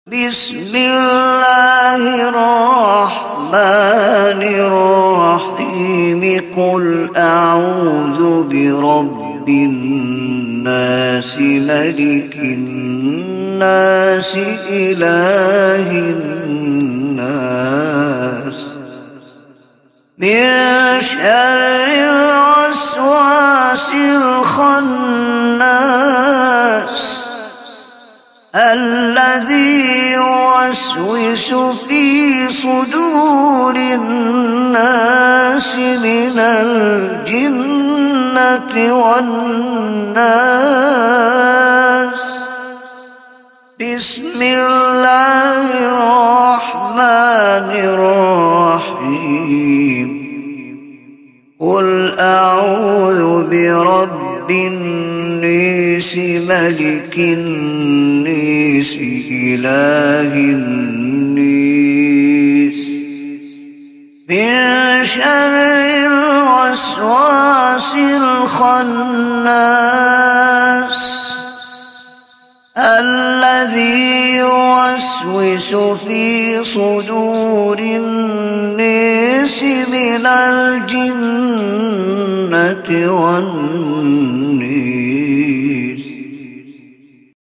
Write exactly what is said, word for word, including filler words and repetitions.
بسم الله الرحمن الرحيم قل أعوذ برب الناس ملك الناس إله الناس من شر الوسواس الخناس الذي يوسوس في صدور الناس من الجنة والناس. بسم الله الرحمن الرحيم قل أعوذ برب الناس ملك الناس إله الناس من شر الوسواس الخناس الذي يوسوس في صدور الناس من الجنة والناس.